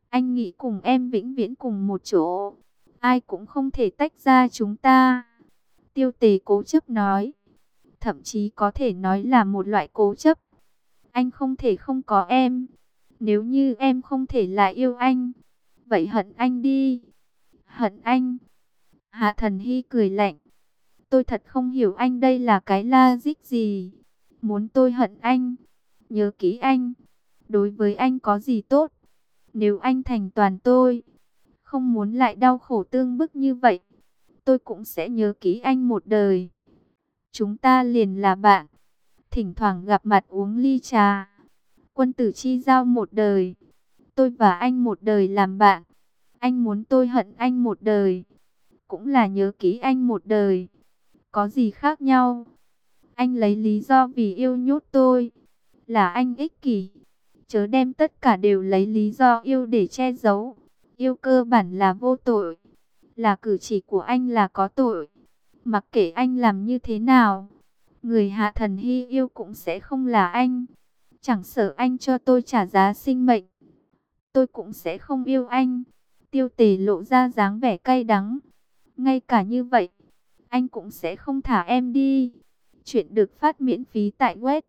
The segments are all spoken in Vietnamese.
Anh nghĩ cùng em vĩnh viễn cùng một chỗ. Ai cũng không thể tách ra chúng ta. Tiêu Tề cố chấp nói. Thậm chí có thể nói là một loại cố chấp. Anh không thể không có em. Nếu như em không thể lại yêu anh, vậy hận anh đi. Hận anh. Hạ Thần Hy cười lạnh. Tôi thật không hiểu anh đây là cái logic gì. Muốn tôi hận anh, nhớ kỹ anh, đối với anh có gì tốt. Nếu anh thành toàn tôi, không muốn lại đau khổ tương bức như vậy, tôi cũng sẽ nhớ kỹ anh một đời. Chúng ta liền là bạn, thỉnh thoảng gặp mặt uống ly trà. Quân tử chi giao một đời, tôi và anh một đời làm bạn. Anh muốn tôi hận anh một đời, cũng là nhớ kỹ anh một đời. Có gì khác nhau? Anh lấy lý do vì yêu nhốt tôi, là anh ích kỷ. Chớ đem tất cả đều lấy lý do yêu để che giấu. Yêu cơ bản là vô tội, là cử chỉ của anh là có tội. Mặc kệ anh làm như thế nào, người Hạ Thần Hy yêu cũng sẽ không là anh. Chẳng sợ anh cho tôi trả giá sinh mệnh, tôi cũng sẽ không yêu anh. Tiêu Tề lộ ra dáng vẻ cay đắng. Ngay cả như vậy, anh cũng sẽ không thả em đi. Chuyện được phát miễn phí tại web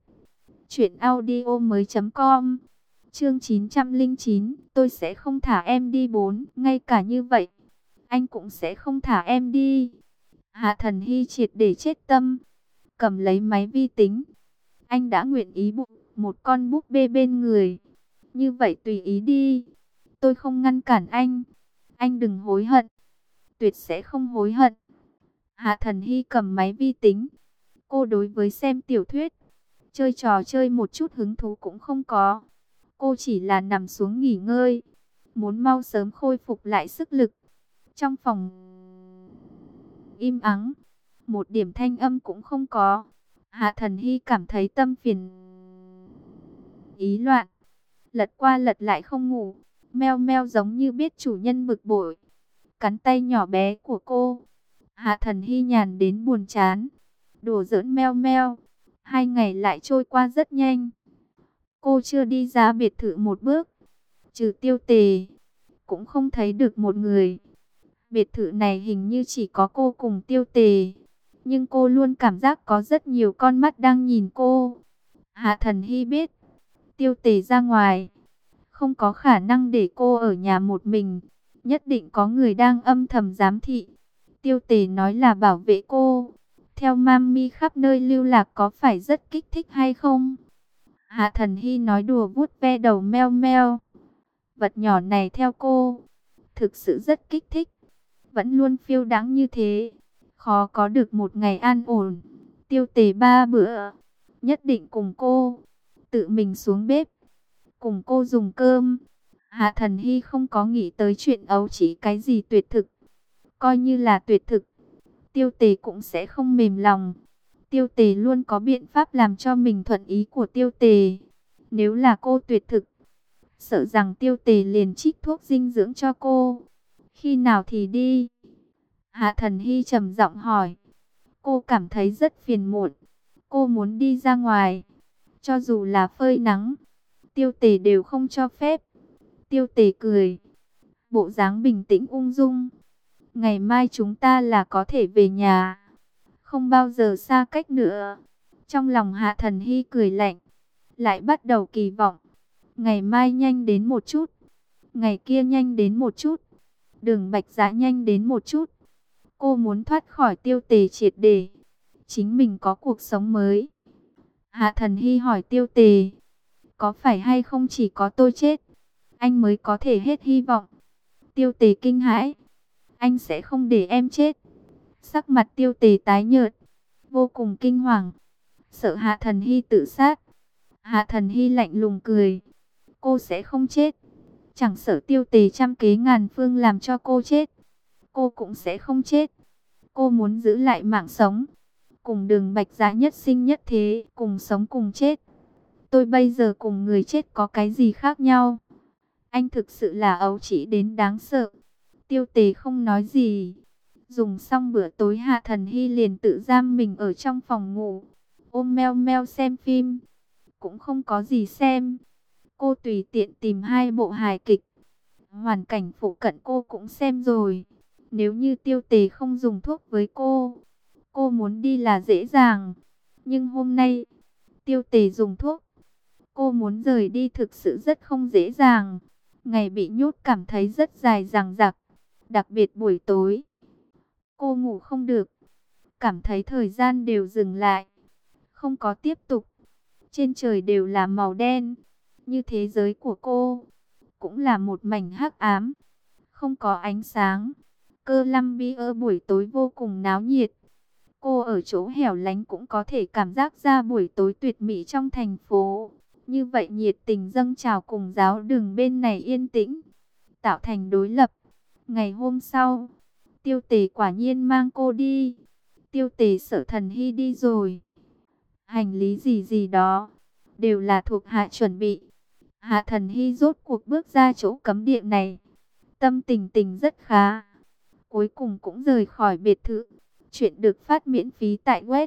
truyệnaudiomoi.com. Chương 909, tôi sẽ không thả em đi 4. Ngay cả như vậy, anh cũng sẽ không thả em đi. Hạ Thần Hy triệt để chết tâm, cầm lấy máy vi tính. Anh đã nguyện ý buộc một con búp bê bên người. Như vậy tùy ý đi. Tôi không ngăn cản anh. Anh đừng hối hận. Tuyệt sẽ không hối hận. Hạ Thần Hy cầm máy vi tính. Cô đối với xem tiểu thuyết, chơi trò chơi một chút hứng thú cũng không có. Cô chỉ là nằm xuống nghỉ ngơi, muốn mau sớm khôi phục lại sức lực. Trong phòng im ắng, một điểm thanh âm cũng không có. Hạ Thần Hy cảm thấy tâm phiền ý loạn, lật qua lật lại không ngủ. Meo meo giống như biết chủ nhân bực bội, cắn tay nhỏ bé của cô. Hạ Thần Hy nhàn đến buồn chán, đùa giỡn meo meo. 2 ngày lại trôi qua rất nhanh. Cô chưa đi ra biệt thự một bước, trừ Tiêu Tề, cũng không thấy được một người. Biệt thự này hình như chỉ có cô cùng Tiêu Tề, nhưng cô luôn cảm giác có rất nhiều con mắt đang nhìn cô. Hạ Thần Hy biết, Tiêu Tề ra ngoài, không có khả năng để cô ở nhà một mình. Nhất định có người đang âm thầm giám thị. Tiêu Tề nói là bảo vệ cô. Theo Mami khắp nơi lưu lạc có phải rất kích thích hay không? Hạ Thần Hy nói đùa vuốt ve đầu meo meo. Vật nhỏ này theo cô, thực sự rất kích thích. Vẫn luôn phiêu đãng như thế, khó có được một ngày an ổn. Tiêu Tề 3 bữa, nhất định cùng cô, tự mình xuống bếp, cùng cô dùng cơm. Hạ Thần Hy không có nghĩ tới chuyện ấu chỉ cái gì tuyệt thực. Coi như là tuyệt thực, Tiêu Tề cũng sẽ không mềm lòng. Tiêu Tề luôn có biện pháp làm cho mình thuận ý của Tiêu Tề. Nếu là cô tuyệt thực, sợ rằng Tiêu Tề liền trích thuốc dinh dưỡng cho cô. Khi nào thì đi? Hạ Thần Hy trầm giọng hỏi. Cô cảm thấy rất phiền muộn. Cô muốn đi ra ngoài, cho dù là phơi nắng, Tiêu Tề đều không cho phép. Tiêu Tề cười, bộ dáng bình tĩnh ung dung. Ngày mai chúng ta là có thể về nhà, không bao giờ xa cách nữa. Trong lòng Hạ Thần Hy cười lạnh, lại bắt đầu kỳ vọng. Ngày mai nhanh đến một chút, ngày kia nhanh đến một chút, Đường Bạch Dã nhanh đến một chút. Cô muốn thoát khỏi Tiêu Tề triệt để, chính mình có cuộc sống mới. Hạ Thần Hy hỏi Tiêu Tề, có phải hay không chỉ có tôi chết, anh mới có thể hết hy vọng? Tiêu Tề kinh hãi, anh sẽ không để em chết. Sắc mặt Tiêu Tề tái nhợt, vô cùng kinh hoàng, sợ Hạ Thần Hy tự sát. Hạ Thần Hy lạnh lùng cười, cô sẽ không chết. Chẳng sợ Tiêu Tề trăm kế ngàn phương làm cho cô chết, cô cũng sẽ không chết. Cô muốn giữ lại mạng sống, cùng Đường Bạch Dã nhất sinh nhất thế, cùng sống cùng chết. Tôi bây giờ cùng người chết có cái gì khác nhau? Anh thực sự là ấu trĩ đến đáng sợ. Tiêu Tề không nói gì. Dùng xong bữa tối, Hạ Thần Hy liền tự giam mình ở trong phòng ngủ, ôm meo meo xem phim. Cũng không có gì xem. Cô tùy tiện tìm 2 bộ hài kịch. Hoàn cảnh phụ cận cô cũng xem rồi. Nếu như Tiêu Tề không dùng thuốc với cô muốn đi là dễ dàng. Nhưng hôm nay, Tiêu Tề dùng thuốc, cô muốn rời đi thực sự rất không dễ dàng. Ngày bị nhốt cảm thấy rất dài dằng dặc, đặc biệt buổi tối. Cô ngủ không được, cảm thấy thời gian đều dừng lại, không có tiếp tục. Trên trời đều là màu đen, như thế giới của cô, cũng là một mảnh hắc ám, không có ánh sáng. Columbia buổi tối vô cùng náo nhiệt. Cô ở chỗ hẻo lánh cũng có thể cảm giác ra buổi tối tuyệt mỹ trong thành phố. Như vậy nhiệt tình dâng trào cùng giáo đường bên này yên tĩnh, tạo thành đối lập. Ngày hôm sau, Tiêu Tề quả nhiên mang cô đi. Tiêu Tề Sở Thần Hy đi rồi. Hành lý gì gì đó, đều là thuộc hạ chuẩn bị. Hạ Thần Hy rốt cuộc bước ra chỗ cấm địa này. Tâm tình tình rất khá. Cuối cùng cũng rời khỏi biệt thự. Chuyện được phát miễn phí tại web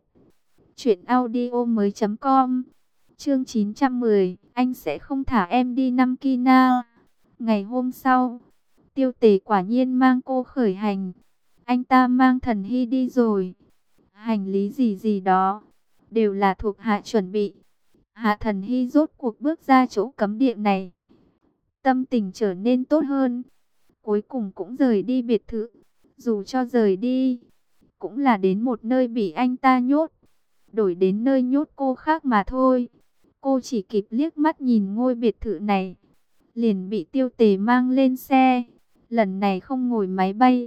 truyệnaudiomoi.com. Chương 910, anh sẽ không thả em đi Nam Kina. Ngày hôm sau, Tiêu Tề quả nhiên mang cô khởi hành. Anh ta mang Thần Hy đi rồi. Hành lý gì gì đó, đều là thuộc hạ chuẩn bị. Hạ Thần Hy rốt cuộc bước ra chỗ cấm địa này. Tâm tình trở nên tốt hơn. Cuối cùng cũng rời đi biệt thự. Dù cho rời đi, cũng là đến một nơi bị anh ta nhốt. Đổi đến nơi nhốt cô khác mà thôi. Cô chỉ kịp liếc mắt nhìn ngôi biệt thự này, liền bị Tiêu Tề mang lên xe. Lần này không ngồi máy bay.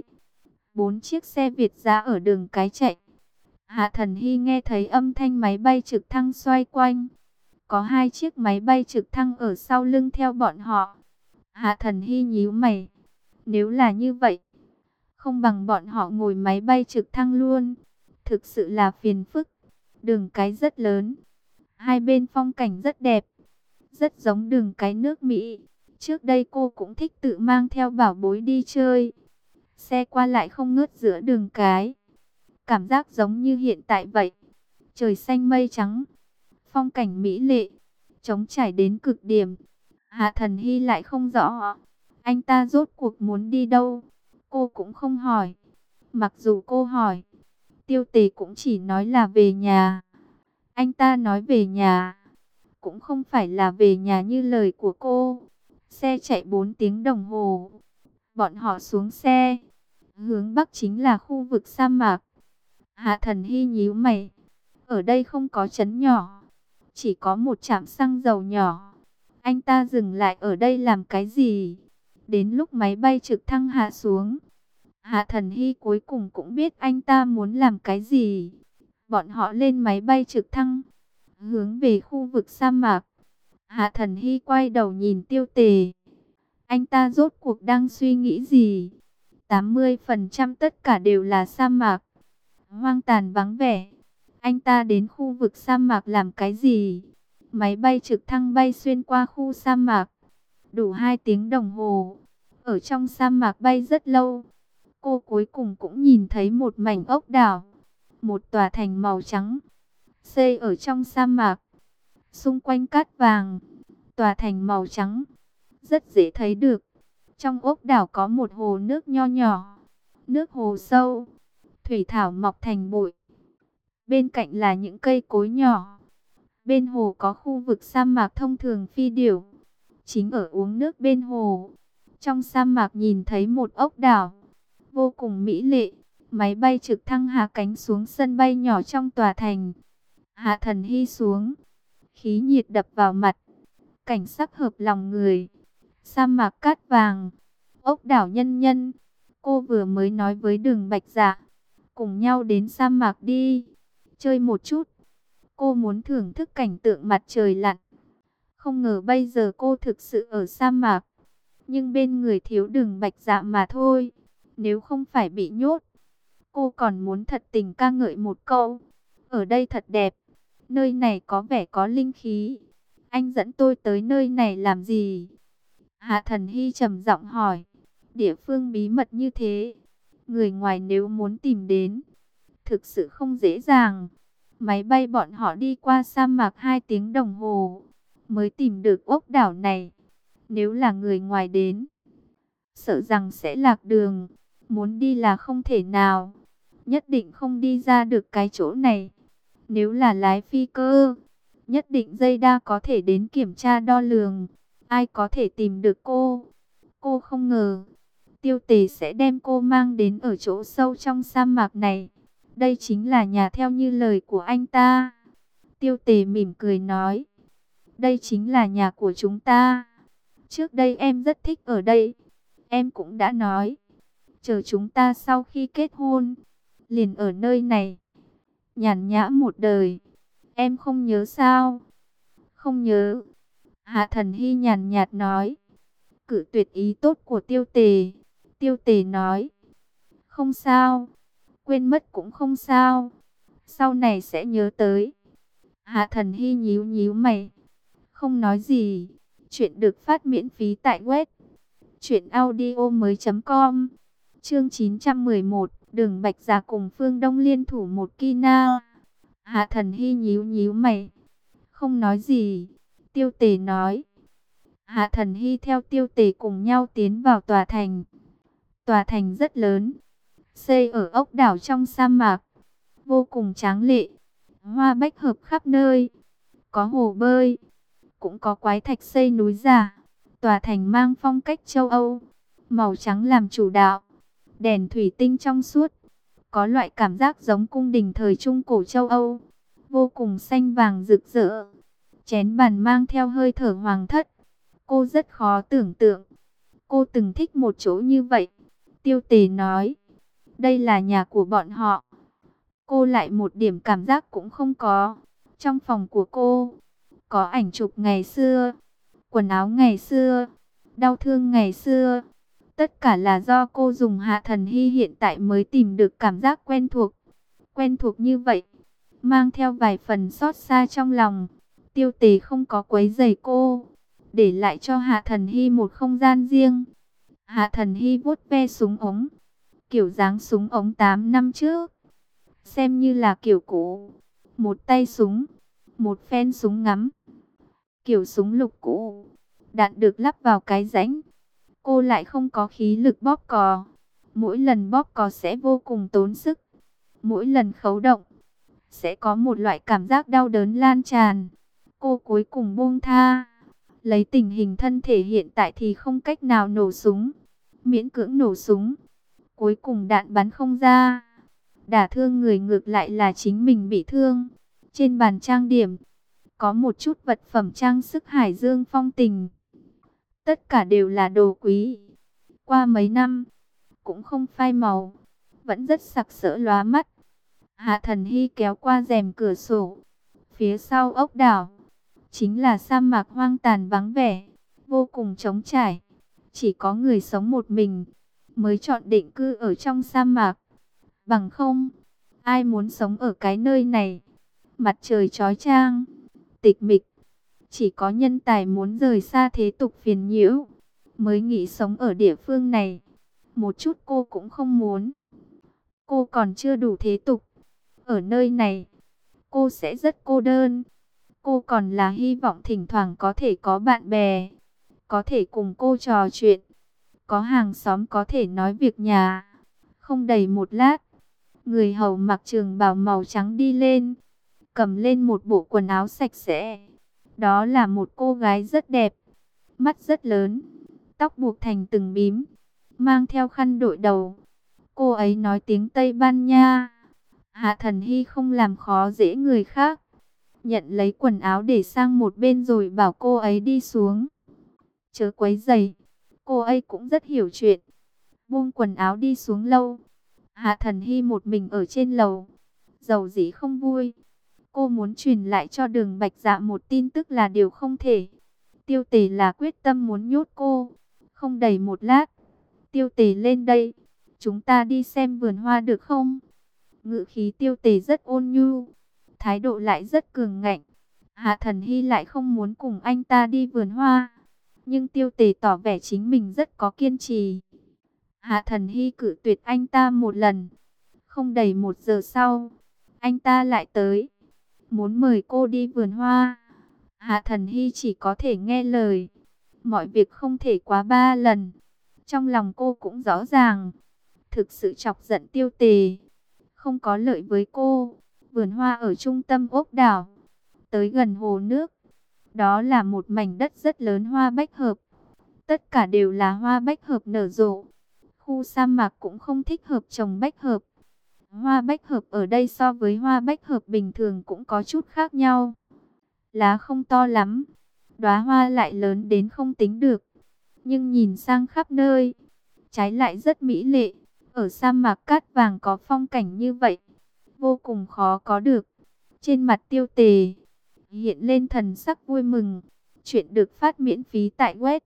4 chiếc xe Việt dã ở đường cái chạy. Hạ Thần Hy nghe thấy âm thanh máy bay trực thăng xoay quanh. Có 2 chiếc máy bay trực thăng ở sau lưng theo bọn họ. Hạ Thần Hy nhíu mày. Nếu là như vậy, không bằng bọn họ ngồi máy bay trực thăng luôn. Thực sự là phiền phức. Đường cái rất lớn. Hai bên phong cảnh rất đẹp. Rất giống đường cái nước Mỹ. Trước đây cô cũng thích tự mang theo bảo bối đi chơi. Xe qua lại không ngớt giữa đường cái. Cảm giác giống như hiện tại vậy. Trời xanh mây trắng. Phong cảnh mỹ lệ. Trống trải đến cực điểm. Hạ Thần Hy lại không rõ anh ta rốt cuộc muốn đi đâu. Cô cũng không hỏi. Mặc dù cô hỏi, Tiêu Tề cũng chỉ nói là về nhà. Anh ta nói về nhà, cũng không phải là về nhà như lời của cô. Xe chạy 4 tiếng đồng hồ. Bọn họ xuống xe. Hướng Bắc chính là khu vực sa mạc. Hạ Thần Hy nhíu mày. Ở đây không có trấn nhỏ, chỉ có một trạm xăng dầu nhỏ. Anh ta dừng lại ở đây làm cái gì? Đến lúc máy bay trực thăng hạ xuống, Hạ Thần Hy cuối cùng cũng biết anh ta muốn làm cái gì. Bọn họ lên máy bay trực thăng, hướng về khu vực sa mạc. Hạ Thần Hy quay đầu nhìn Tiêu Tề. Anh ta rốt cuộc đang suy nghĩ gì? 80% tất cả đều là sa mạc, hoang tàn vắng vẻ. Anh ta đến khu vực sa mạc làm cái gì? Máy bay trực thăng bay xuyên qua khu sa mạc, đủ 2 tiếng đồng hồ. Ở trong sa mạc bay rất lâu. Cô cuối cùng cũng nhìn thấy một mảnh ốc đảo, một tòa thành màu trắng, xây ở trong sa mạc. Xung quanh cát vàng, tòa thành màu trắng, rất dễ thấy được. Trong ốc đảo có một hồ nước nho nhỏ, nước hồ sâu, thủy thảo mọc thành bụi. Bên cạnh là những cây cối nhỏ. Bên hồ có khu vực sa mạc thông thường phi điểu, chính ở uống nước bên hồ. Trong sa mạc nhìn thấy một ốc đảo, vô cùng mỹ lệ. Máy bay trực thăng hạ cánh xuống sân bay nhỏ trong tòa thành. Hạ Thần Hy xuống, khí nhiệt đập vào mặt, cảnh sắc hợp lòng người. Sa mạc cát vàng, ốc đảo nhân nhân. Cô vừa mới nói với Đường Bạch Dạ, cùng nhau đến sa mạc đi, chơi một chút. Cô muốn thưởng thức cảnh tượng mặt trời lặn. Không ngờ bây giờ cô thực sự ở sa mạc, nhưng bên người thiếu Đường Bạch Dạ mà thôi. Nếu không phải bị nhốt, cô còn muốn thật tình ca ngợi một câu. Ở đây thật đẹp, nơi này có vẻ có linh khí. Anh dẫn tôi tới nơi này làm gì? Hạ Thần Hy trầm giọng hỏi. Địa phương bí mật như thế, người ngoài nếu muốn tìm đến, thực sự không dễ dàng. Máy bay bọn họ đi qua sa mạc 2 tiếng đồng hồ mới tìm được ốc đảo này. Nếu là người ngoài đến, sợ rằng sẽ lạc đường. Muốn đi là không thể nào, nhất định không đi ra được cái chỗ này. Nếu là lái phi cơ, nhất định radar có thể đến kiểm tra đo lường, ai có thể tìm được cô. Cô không ngờ, Tiêu Tề sẽ đem cô mang đến ở chỗ sâu trong sa mạc này. Đây chính là nhà theo như lời của anh ta. Tiêu Tề mỉm cười nói, đây chính là nhà của chúng ta. Trước đây em rất thích ở đây. Em cũng đã nói, chờ chúng ta sau khi kết hôn, liền ở nơi này, nhàn nhã một đời. Em không nhớ sao? Không nhớ. Hạ Thần Hy nhàn nhạt nói, cự tuyệt ý tốt của Tiêu Tề. Tiêu Tề nói, không sao, quên mất cũng không sao, sau này sẽ nhớ tới. Hạ Thần Hy nhíu nhíu mày, không nói gì. Chuyện được phát miễn phí tại web truyệnaudiomoi.com. Chương 911, Đường Bạch Giả cùng Phương Đông liên thủ một Kina. Hạ Thần Hy nhíu nhíu mày, không nói gì. Tiêu Tề nói. Hạ Thần Hy theo Tiêu Tề cùng nhau tiến vào tòa thành. Tòa thành rất lớn, xây ở ốc đảo trong sa mạc, vô cùng tráng lệ. Hoa bách hợp khắp nơi, có hồ bơi, cũng có quái thạch xây núi giả. Tòa thành mang phong cách châu Âu, màu trắng làm chủ đạo, đèn thủy tinh trong suốt, có loại cảm giác giống cung đình thời Trung Cổ châu Âu, vô cùng xanh vàng rực rỡ. Chén bàn mang theo hơi thở hoàng thất. Cô rất khó tưởng tượng, cô từng thích một chỗ như vậy. Tiêu Tề nói, đây là nhà của bọn họ. Cô lại một điểm cảm giác cũng không có. Trong phòng của cô, có ảnh chụp ngày xưa, quần áo ngày xưa, đau thương ngày xưa. Tất cả là do cô dùng. Hạ Thần Hy hiện tại mới tìm được cảm giác quen thuộc. Quen thuộc như vậy, mang theo vài phần xót xa trong lòng. Tiêu Tề không có quấy rầy cô, để lại cho Hạ Thần Hy một không gian riêng. Hạ Thần Hy vuốt ve súng ống, kiểu dáng súng ống 8 năm trước, xem như là kiểu cũ. Một tay súng, một phen súng ngắm, kiểu súng lục cũ, đạn được lắp vào cái rãnh. Cô lại không có khí lực bóp cò, mỗi lần bóp cò sẽ vô cùng tốn sức. Mỗi lần khấu động, sẽ có một loại cảm giác đau đớn lan tràn. Cô cuối cùng buông tha. Lấy tình hình thân thể hiện tại thì không cách nào nổ súng. Miễn cưỡng nổ súng, cuối cùng đạn bắn không ra, đả thương người ngược lại là chính mình bị thương. Trên bàn trang điểm, có một chút vật phẩm trang sức Hải Dương phong tình. Tất cả đều là đồ quý. Qua mấy năm, cũng không phai màu, vẫn rất sặc sỡ lóa mắt. Hạ Thần Hy kéo qua rèm cửa sổ. Phía sau ốc đảo, chính là sa mạc hoang tàn vắng vẻ, vô cùng trống trải. Chỉ có người sống một mình mới chọn định cư ở trong sa mạc. Bằng không, ai muốn sống ở cái nơi này? Mặt trời chói chang, tịch mịch. Chỉ có nhân tài muốn rời xa thế tục phiền nhiễu, mới nghĩ sống ở địa phương này. Một chút cô cũng không muốn. Cô còn chưa đủ thế tục. Ở nơi này, cô sẽ rất cô đơn. Cô còn là hy vọng thỉnh thoảng có thể có bạn bè, có thể cùng cô trò chuyện, có hàng xóm có thể nói việc nhà. Không đầy một lát, người hầu mặc trường bào màu trắng đi lên, cầm lên một bộ quần áo sạch sẽ. Đó là một cô gái rất đẹp, mắt rất lớn, tóc buộc thành từng bím, mang theo khăn đội đầu. Cô ấy nói tiếng Tây Ban Nha. Hạ Thần Hy không làm khó dễ người khác, nhận lấy quần áo để sang một bên rồi bảo cô ấy đi xuống. Chớ quấy rầy. Cô ấy cũng rất hiểu chuyện, buông quần áo đi xuống lâu. Hạ Thần Hy một mình ở trên lầu, dầu dĩ không vui. Cô muốn truyền lại cho Đường Bạch Dạ một tin tức là điều không thể. Tiêu Tề là quyết tâm muốn nhốt cô. Không đầy một lát, Tiêu Tề lên đây. Chúng ta đi xem vườn hoa được không? Ngữ khí Tiêu Tề rất ôn nhu, thái độ lại rất cường ngạnh. Hạ Thần Hy lại không muốn cùng anh ta đi vườn hoa, nhưng Tiêu Tề tỏ vẻ chính mình rất có kiên trì. Hạ Thần Hy cự tuyệt anh ta một lần. Không đầy 1 giờ sau, anh ta lại tới, muốn mời cô đi vườn hoa. Hạ Thần Hy chỉ có thể nghe lời. Mọi việc không thể quá 3 lần. Trong lòng cô cũng rõ ràng, thực sự chọc giận Tiêu Tề, không có lợi với cô. Vườn hoa ở trung tâm ốc đảo, tới gần hồ nước. Đó là một mảnh đất rất lớn hoa bách hợp. Tất cả đều là hoa bách hợp nở rộ. Khu sa mạc cũng không thích hợp trồng bách hợp. Hoa bách hợp ở đây so với hoa bách hợp bình thường cũng có chút khác nhau. Lá không to lắm, đóa hoa lại lớn đến không tính được. Nhưng nhìn sang khắp nơi, trái lại rất mỹ lệ. Ở sa mạc cát vàng có phong cảnh như vậy, vô cùng khó có được. Trên mặt Tiêu Tề hiện lên thần sắc vui mừng. Chuyện được phát miễn phí tại web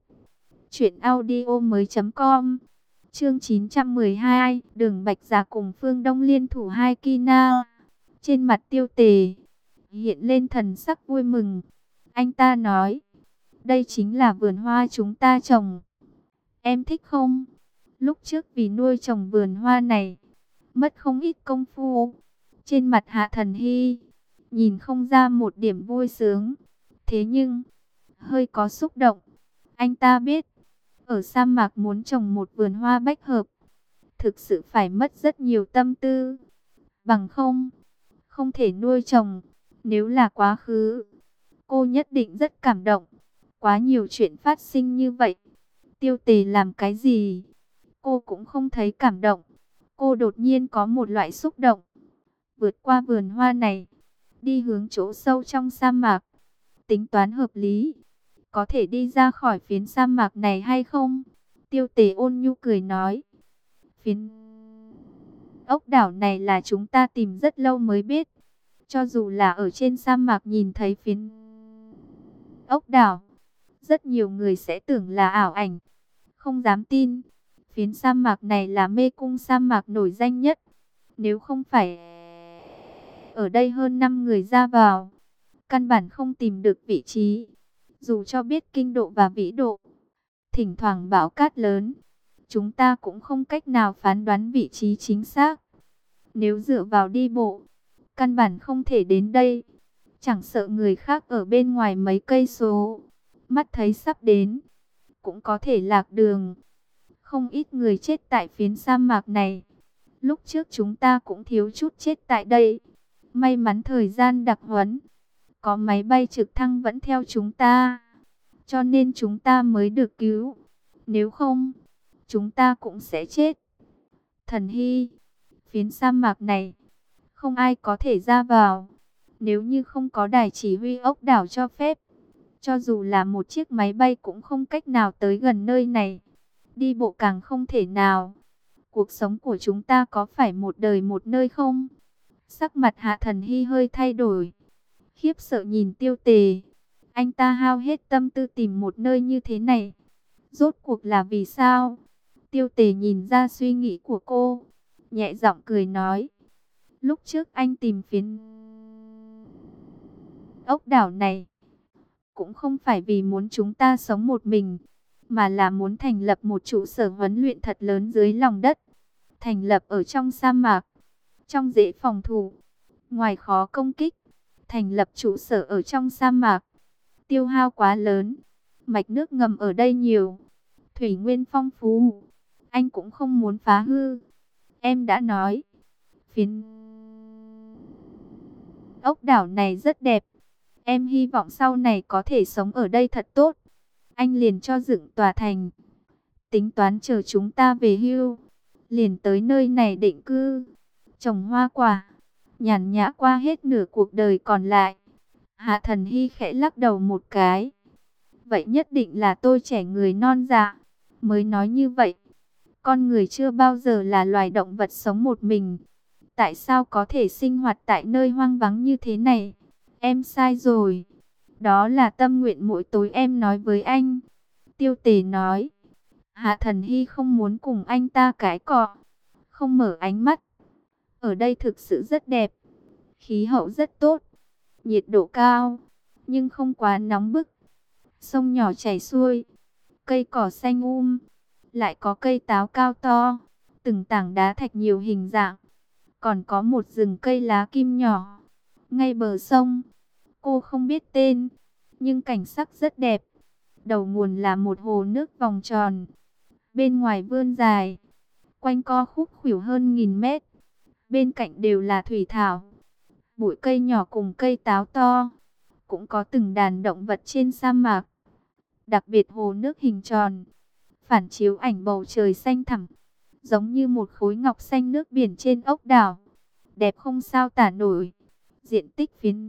truyệnaudiomoi.com. Chương 912, Đường Bạch Giả cùng Phương Đông liên thủ hai Kina. Trên mặt Tiêu Tề hiện lên thần sắc vui mừng. Anh ta nói, đây chính là vườn hoa chúng ta trồng. Em thích không? Lúc trước vì nuôi trồng vườn hoa này, mất không ít công phu. Trên mặt Hạ Thần Hy nhìn không ra một điểm vui sướng, thế nhưng hơi có xúc động. Anh ta biết, ở sa mạc muốn trồng một vườn hoa bách hợp, thực sự phải mất rất nhiều tâm tư. Bằng không thể nuôi trồng. Nếu là quá khứ, cô nhất định rất cảm động. Quá nhiều chuyện phát sinh như vậy, Tiêu Tề làm cái gì, cô cũng không thấy cảm động. Cô đột nhiên có một loại xúc động. Vượt qua vườn hoa này, đi hướng chỗ sâu trong sa mạc. Tính toán hợp lý, có thể đi ra khỏi phiến sa mạc này hay không? Tiêu Tề ôn nhu cười nói, phiến ốc đảo này là chúng ta tìm rất lâu mới biết. Cho dù là ở trên sa mạc nhìn thấy phiến ốc đảo, rất nhiều người sẽ tưởng là ảo ảnh, không dám tin. Phiến sa mạc này là mê cung sa mạc nổi danh nhất. Nếu không phải ở đây hơn 5 người ra vào, căn bản không tìm được vị trí. Dù cho biết kinh độ và vĩ độ, thỉnh thoảng bão cát lớn, chúng ta cũng không cách nào phán đoán vị trí chính xác. Nếu dựa vào đi bộ, căn bản không thể đến đây. Chẳng sợ người khác ở bên ngoài mấy cây số, mắt thấy sắp đến, cũng có thể lạc đường. Không ít người chết tại phiến sa mạc này. Lúc trước chúng ta cũng thiếu chút chết tại đây. May mắn thời gian đặc huấn, có máy bay trực thăng vẫn theo chúng ta, cho nên chúng ta mới được cứu. Nếu không, chúng ta cũng sẽ chết. Thần Hy, phiến sa mạc này, không ai có thể ra vào. Nếu như không có đài chỉ huy ốc đảo cho phép, cho dù là một chiếc máy bay cũng không cách nào tới gần nơi này. Đi bộ càng không thể nào. Cuộc sống của chúng ta có phải một đời một nơi không? Sắc mặt Hạ Thần Hy hơi thay đổi, khiếp sợ nhìn Tiêu Tề. Anh ta hao hết tâm tư tìm một nơi như thế này, rốt cuộc là vì sao? Tiêu Tề nhìn ra suy nghĩ của cô, nhẹ giọng cười nói, lúc trước anh tìm phiến ốc đảo này, cũng không phải vì muốn chúng ta sống một mình, mà là muốn thành lập một trụ sở huấn luyện thật lớn dưới lòng đất. Thành lập ở trong sa mạc, trong dễ phòng thủ, ngoài khó công kích. Thành lập trụ sở ở trong sa mạc, tiêu hao quá lớn. Mạch nước ngầm ở đây nhiều, thủy nguyên phong phú, anh cũng không muốn phá hư. Em đã nói, phiến ốc đảo này rất đẹp. Em hy vọng sau này có thể sống ở đây thật tốt. Anh liền cho dựng tòa thành, tính toán chờ chúng ta về hưu, liền tới nơi này định cư, trồng hoa quả, nhàn nhã qua hết nửa cuộc đời còn lại. Hạ Thần Hy khẽ lắc đầu một cái. Vậy nhất định là tôi trẻ người non dạ mới nói như vậy. Con người chưa bao giờ là loài động vật sống một mình. Tại sao có thể sinh hoạt tại nơi hoang vắng như thế này? Em sai rồi. Đó là tâm nguyện mỗi tối em nói với anh. Tiêu Tề nói. Hạ Thần Hy không muốn cùng anh ta cãi cọ, không mở ánh mắt. Ở đây thực sự rất đẹp, khí hậu rất tốt, nhiệt độ cao, nhưng không quá nóng bức. Sông nhỏ chảy xuôi, cây cỏ xanh lại có cây táo cao to, từng tảng đá thạch nhiều hình dạng, còn có một rừng cây lá kim nhỏ. Ngay bờ sông, cô không biết tên, nhưng cảnh sắc rất đẹp. Đầu nguồn là một hồ nước vòng tròn, Bên ngoài vươn dài, quanh co khúc khuỷu hơn 1000 mét. Bên cạnh đều là thủy thảo, bụi cây nhỏ cùng cây táo to. Cũng có từng đàn động vật trên sa mạc. Đặc biệt hồ nước hình tròn, phản chiếu ảnh bầu trời xanh thẳm, giống như một khối ngọc xanh nước biển trên ốc đảo. Đẹp không sao tả nổi. Diện tích phiến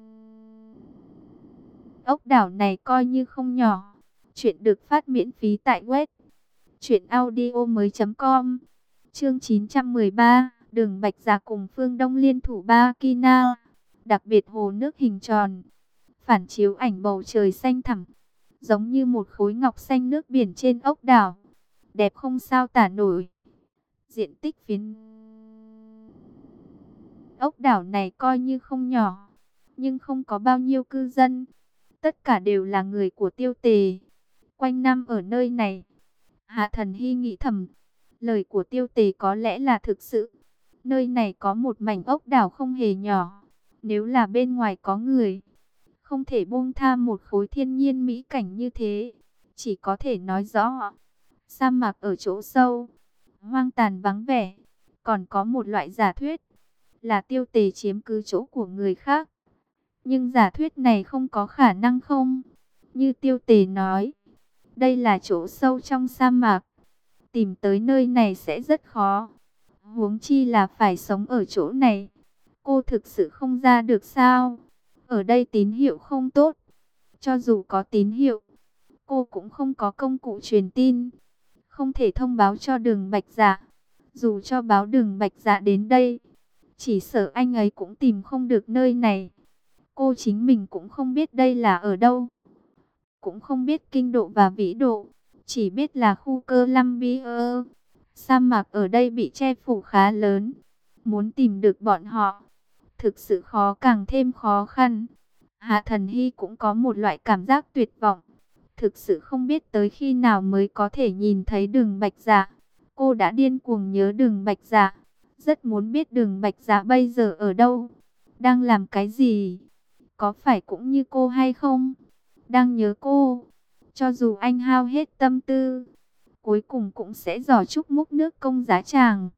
ốc đảo này coi như không nhỏ. Chuyện được phát miễn phí tại web truyệnaudiomoi.com. Chương 913, Đường Bạch Dạ cùng Phương Đông liên thủ Ba Kina. Đặc biệt hồ nước hình tròn, phản chiếu ảnh bầu trời xanh thẳm, giống như một khối ngọc xanh nước biển trên ốc đảo. Đẹp không sao tả nổi. Diện tích phiến ốc đảo này coi như không nhỏ, nhưng không có bao nhiêu cư dân. Tất cả đều là người của Tiêu Tề, quanh năm ở nơi này. Hạ Thần Hy nghĩ thầm, lời của Tiêu Tề có lẽ là thực sự. Nơi này có một mảnh ốc đảo không hề nhỏ. Nếu là bên ngoài có người, không thể buông tha một khối thiên nhiên mỹ cảnh như thế. Chỉ có thể nói rõ, sa mạc ở chỗ sâu, hoang tàn vắng vẻ. Còn có một loại giả thuyết, là Tiêu Tề chiếm cứ chỗ của người khác. Nhưng giả thuyết này không có khả năng không? Như Tiêu Tề nói, đây là chỗ sâu trong sa mạc, tìm tới nơi này sẽ rất khó. Huống chi là phải sống ở chỗ này. Cô thực sự không ra được sao? Ở đây tín hiệu không tốt. Cho dù có tín hiệu, cô cũng không có công cụ truyền tin, không thể thông báo cho Đường Bạch Dạ. Dù cho báo Đường Bạch Dạ đến đây, chỉ sợ anh ấy cũng tìm không được nơi này. Cô chính mình cũng không biết đây là ở đâu, cũng không biết kinh độ và vĩ độ, chỉ biết là khu Columbia. Sa mạc ở đây bị che phủ khá lớn, muốn tìm được bọn họ thực sự khó, càng thêm khó khăn. Hạ Thần Hy cũng có một loại cảm giác tuyệt vọng, thực sự không biết tới khi nào mới có thể nhìn thấy Đường Bạch Dạ. Cô đã điên cuồng nhớ Đường Bạch Dạ, rất muốn biết Đường Bạch Dạ bây giờ ở đâu, đang làm cái gì. Có phải cũng như cô hay không? Đang nhớ cô. Cho dù anh hao hết tâm tư, cuối cùng cũng sẽ giỏ chúc múc nước công giá tràng.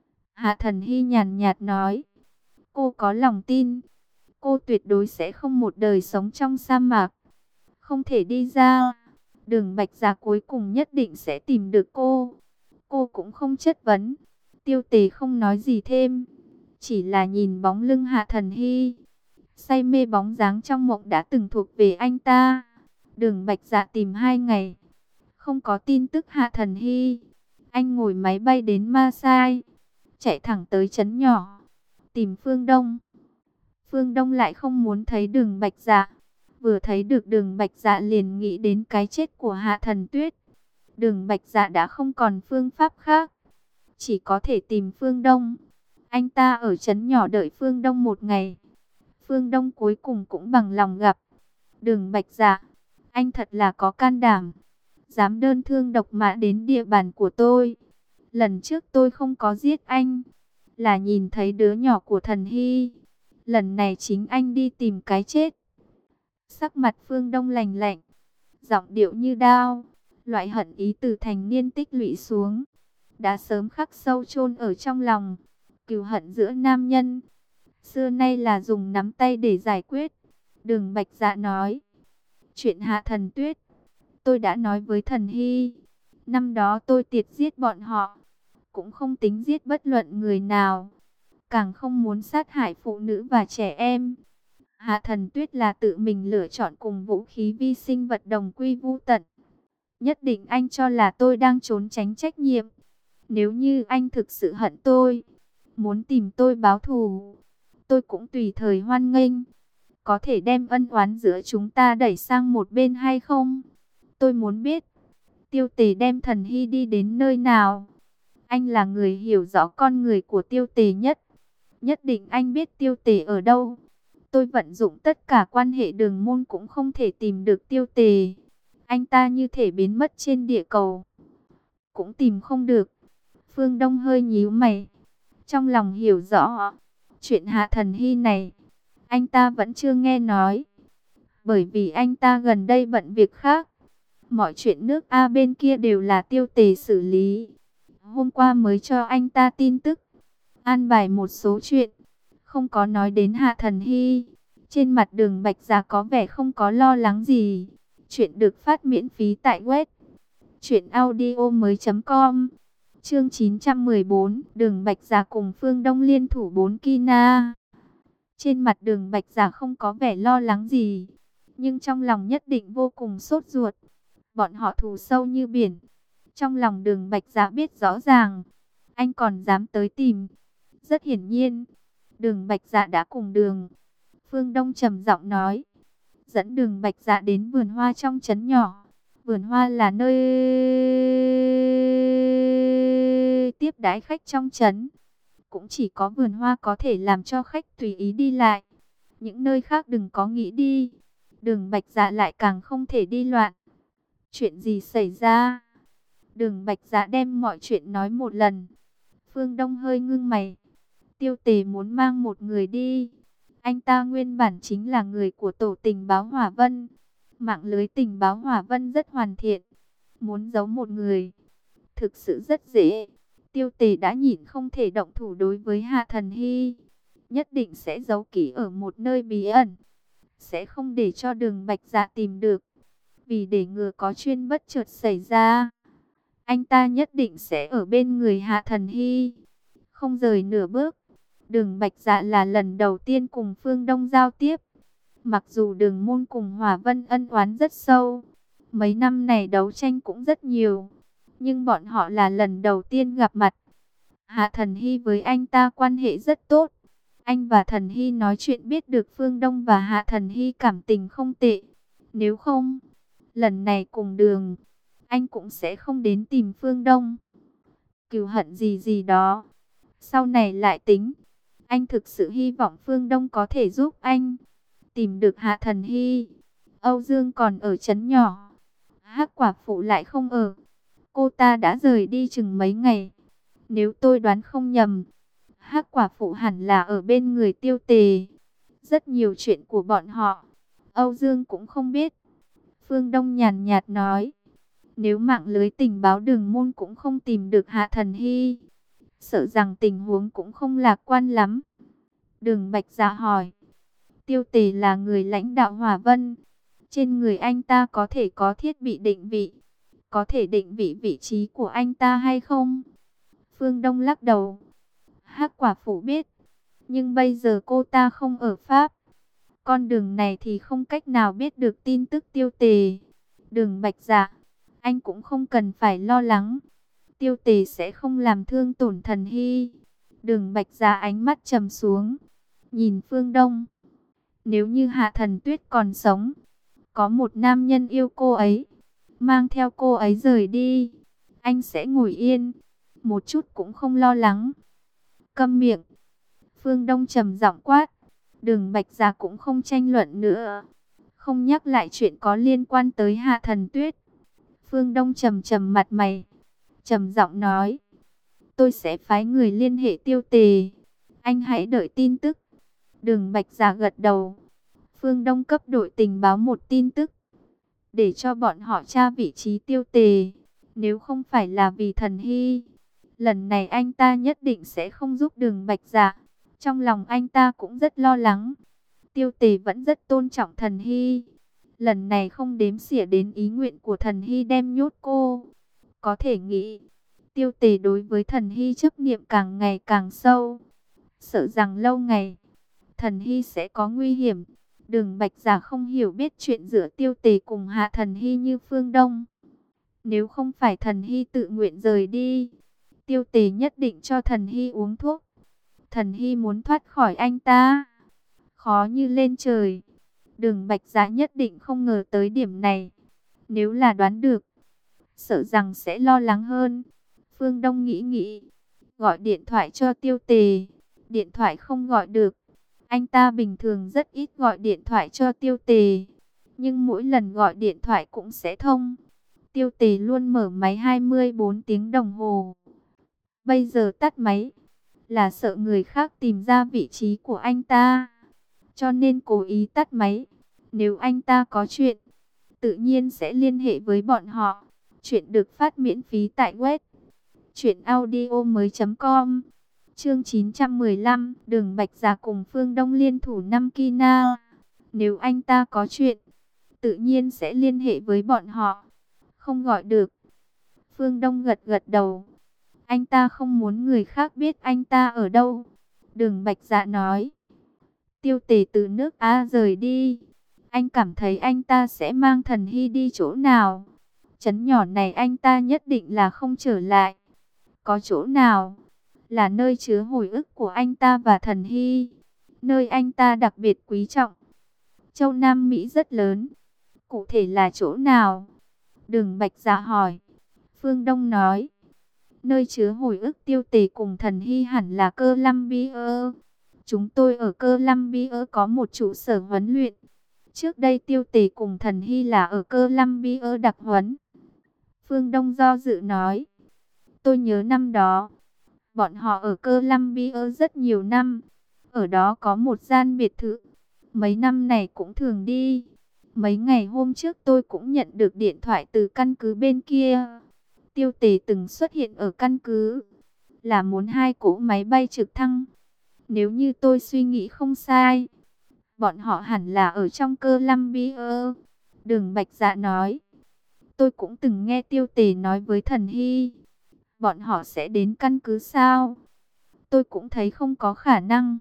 Hạ Thần Hy nhàn nhạt nói, cô có lòng tin, cô tuyệt đối sẽ không một đời sống trong sa mạc, không thể đi ra. Đường Bạch Dạ cuối cùng nhất định sẽ tìm được cô. Cô cũng không chất vấn. Tiêu Tề không nói gì thêm, chỉ là nhìn bóng lưng Hạ Thần Hy, say mê bóng dáng trong mộng đã từng thuộc về anh ta. Đường Bạch Dạ tìm 2 ngày, không có tin tức Hạ Thần Hy. Anh ngồi máy bay đến Masai, chạy thẳng tới trấn nhỏ, tìm Phương Đông. Phương Đông lại không muốn thấy Đường Bạch Dạ. Vừa thấy được Đường Bạch Dạ liền nghĩ đến cái chết của Hạ Thần Tuyết. Đường Bạch Dạ đã không còn phương pháp khác, chỉ có thể tìm Phương Đông. Anh ta ở trấn nhỏ đợi Phương Đông 1 ngày. Phương Đông cuối cùng cũng bằng lòng gặp. Đường Bạch Dạ, anh thật là có can đảm, dám đơn thương độc mã đến địa bàn của tôi. Lần trước tôi không có giết anh, là nhìn thấy đứa nhỏ của Thần Hy. Lần này chính anh đi tìm cái chết. Sắc mặt Phương Đông lạnh lạnh, giọng điệu như đao. Loại hận ý từ thành niên tích lũy xuống, đã sớm khắc sâu chôn ở trong lòng. Cừu hận giữa nam nhân, xưa nay là dùng nắm tay để giải quyết. Đường Bạch Dạ nói, chuyện Hạ Thần Tuyết, tôi đã nói với Thần Hy. Năm đó tôi tiệt giết bọn họ, cũng không tính giết bất luận người nào, càng không muốn sát hại phụ nữ và trẻ em. Hạ Thần Tuyết là tự mình lựa chọn cùng vũ khí vi sinh vật đồng quy vu tận. Nhất định anh cho là tôi đang trốn tránh trách nhiệm. Nếu như anh thực sự hận tôi, muốn tìm tôi báo thù, tôi cũng tùy thời hoan nghênh. Có thể đem ân oán giữa chúng ta đẩy sang một bên hay không? Tôi muốn biết, Tiêu Tề đem Thần Hy đi đến nơi nào? Anh là người hiểu rõ con người của Tiêu Tề nhất. Nhất định anh biết Tiêu Tề ở đâu. Tôi vận dụng tất cả quan hệ đường môn cũng không thể tìm được Tiêu Tề. Anh ta như thể biến mất trên địa cầu, cũng tìm không được. Phương Đông hơi nhíu mày, trong lòng hiểu rõ, chuyện Hạ Thần Hy này, anh ta vẫn chưa nghe nói. Bởi vì anh ta gần đây bận việc khác. Mọi chuyện nước A bên kia đều là Tiêu Tề xử lý. Hôm qua mới cho anh ta tin tức, an bài một số chuyện, không có nói đến Hạ Thần Hy. Trên mặt Đường Bạch Dạ có vẻ không có lo lắng gì. Chuyện được phát miễn phí tại web truyệnaudiomoi.com. Chương 914, Đường Bạch Dạ cùng Phương Đông liên thủ 4 Kina. Trên mặt Đường Bạch Dạ không có vẻ lo lắng gì, nhưng trong lòng nhất định vô cùng sốt ruột. Bọn họ thù sâu như biển. Trong lòng Đường Bạch Dạ biết rõ ràng, anh còn dám tới tìm. Rất hiển nhiên, Đường Bạch Dạ đã cùng Phương Đông trầm giọng nói, dẫn Đường Bạch Dạ đến vườn hoa trong trấn nhỏ. Vườn hoa là nơi tiếp đãi khách trong trấn. Cũng chỉ có vườn hoa có thể làm cho khách tùy ý đi lại. Những nơi khác đừng có nghĩ đi. Đường Bạch Dạ lại càng không thể đi loạn. Chuyện gì xảy ra? Đường Bạch Dạ đem mọi chuyện nói một lần. Phương Đông hơi ngưng mày. Tiêu Tề muốn mang một người đi. Anh ta nguyên bản chính là người của tổ tình báo Hỏa Vân. Mạng lưới tình báo Hỏa Vân rất hoàn thiện. Muốn giấu một người, thực sự rất dễ. Tiêu Tề đã nhịn không thể động thủ đối với Hạ Thần Hy. Nhất định sẽ giấu kỹ ở một nơi bí ẩn. Sẽ không để cho Đường Bạch Dạ tìm được. Vì để ngừa có chuyện bất chợt xảy ra, anh ta nhất định sẽ ở bên người Hạ Thần Hy, không rời nửa bước. Đường Bạch Dạ là lần đầu tiên cùng Phương Đông giao tiếp. Mặc dù Đường Môn cùng Hỏa Vân ân oán rất sâu, mấy năm này đấu tranh cũng rất nhiều, nhưng bọn họ là lần đầu tiên gặp mặt. Hạ Thần Hy với anh ta quan hệ rất tốt. Anh và Thần Hy nói chuyện biết được Phương Đông và Hạ Thần Hy cảm tình không tệ. Nếu không, lần này cùng đường, anh cũng sẽ không đến tìm Phương Đông. Cừu hận gì gì đó, sau này lại tính. Anh thực sự hy vọng Phương Đông có thể giúp anh tìm được Hạ Thần Hy. Âu Dương còn ở trấn nhỏ, Hắc quả phụ lại không ở. Cô ta đã rời đi chừng mấy ngày. Nếu tôi đoán không nhầm, Hắc quả phụ hẳn là ở bên người Tiêu Tề. Rất nhiều chuyện của bọn họ, Âu Dương cũng không biết. Phương Đông nhàn nhạt nói, nếu mạng lưới tình báo Đường Môn cũng không tìm được Hạ Thần Hy, sợ rằng tình huống cũng không lạc quan lắm. Đường Bạch Dạ hỏi, Tiêu Tề là người lãnh đạo Hỏa Vân. Trên người anh ta có thể có thiết bị định vị, có thể định vị vị trí của anh ta hay không? Phương Đông lắc đầu. Hắc quả phụ biết, nhưng bây giờ cô ta không ở Pháp. Con đường này thì không cách nào biết được tin tức Tiêu Tề. Đường Bạch Dạ, anh cũng không cần phải lo lắng. Tiêu Tề sẽ không làm thương tổn Thần Hy. Đường Bạch Dạ ánh mắt trầm xuống, nhìn Phương Đông. Nếu như Hạ Thần Tuyết còn sống, có một nam nhân yêu cô ấy, mang theo cô ấy rời đi, anh sẽ ngồi yên, một chút cũng không lo lắng. Câm miệng. Phương Đông trầm giọng quát. Đường Bạch Dạ cũng không tranh luận nữa, không nhắc lại chuyện có liên quan tới Hạ Thần Tuyết. Phương Đông trầm trầm mặt mày, trầm giọng nói, tôi sẽ phái người liên hệ Tiêu Tề, anh hãy đợi tin tức. Đường Bạch Dạ gật đầu. Phương Đông cấp đội tình báo một tin tức, để cho bọn họ tra vị trí Tiêu Tề. Nếu không phải là vì Thần Hy, lần này anh ta nhất định sẽ không giúp Đường Bạch Dạ. Trong lòng anh ta cũng rất lo lắng. Tiêu Tề vẫn rất tôn trọng Thần Hy, lần này không đếm xỉa đến ý nguyện của Thần Hy đem nhốt cô. Có thể nghĩ, Tiêu Tề đối với Thần Hy chấp niệm càng ngày càng sâu, sợ rằng lâu ngày Thần Hy sẽ có nguy hiểm. Đường Bạch Dạ không hiểu biết chuyện giữa Tiêu Tề cùng Hạ Thần Hy như Phương Đông. Nếu không phải Thần Hy tự nguyện rời đi, Tiêu Tề nhất định cho Thần Hy uống thuốc. Thần Hy muốn thoát khỏi anh ta, khó như lên trời. Đường Bạch Dạ nhất định không ngờ tới điểm này. Nếu là đoán được, sợ rằng sẽ lo lắng hơn. Phương Đông nghĩ nghĩ, gọi điện thoại cho Tiêu Tề. Điện thoại không gọi được. Anh ta bình thường rất ít gọi điện thoại cho Tiêu Tề, nhưng mỗi lần gọi điện thoại cũng sẽ thông. Tiêu Tề luôn mở máy 24 tiếng đồng hồ. Bây giờ tắt máy là sợ người khác tìm ra vị trí của anh ta, cho nên cố ý tắt máy. Nếu anh ta có chuyện, tự nhiên sẽ liên hệ với bọn họ. Chuyện được phát miễn phí tại web truyệnaudiomoi.com. Chương 915, Đường Bạch Dạ cùng Phương Đông liên thủ Nam Kina. Nếu anh ta có chuyện, tự nhiên sẽ liên hệ với bọn họ. Không gọi được. Phương Đông gật gật đầu. Anh ta không muốn người khác biết anh ta ở đâu. Đường Bạch Dạ nói. Tiêu Tề từ nước A rời đi. Anh cảm thấy anh ta sẽ mang Thần Hy đi chỗ nào? Trấn nhỏ này anh ta nhất định là không trở lại. Có chỗ nào là nơi chứa hồi ức của anh ta và Thần Hy, nơi anh ta đặc biệt quý trọng. Châu Nam Mỹ rất lớn, cụ thể là chỗ nào? Đường Bạch Dạ hỏi. Phương Đông nói, nơi chứa hồi ức Tiêu Tề cùng Thần Hy hẳn là Columbia. Chúng tôi ở Columbia có một trụ sở huấn luyện. Trước đây Tiêu Tề cùng Thần Hy là ở Columbia đặc huấn. Phương Đông do dự nói, tôi nhớ năm đó, bọn họ ở Columbia rất nhiều năm. Ở đó có một gian biệt thự. Mấy năm này cũng thường đi. Mấy ngày hôm trước tôi cũng nhận được điện thoại từ căn cứ bên kia. Tiêu Tề từng xuất hiện ở căn cứ, là muốn 2 cỗ máy bay trực thăng. Nếu như tôi suy nghĩ không sai, bọn họ hẳn là ở trong Columbia. Đường Bạch Dạ nói. Tôi cũng từng nghe Tiêu Tề nói với Thần Hy, bọn họ sẽ đến căn cứ sao? Tôi cũng thấy không có khả năng.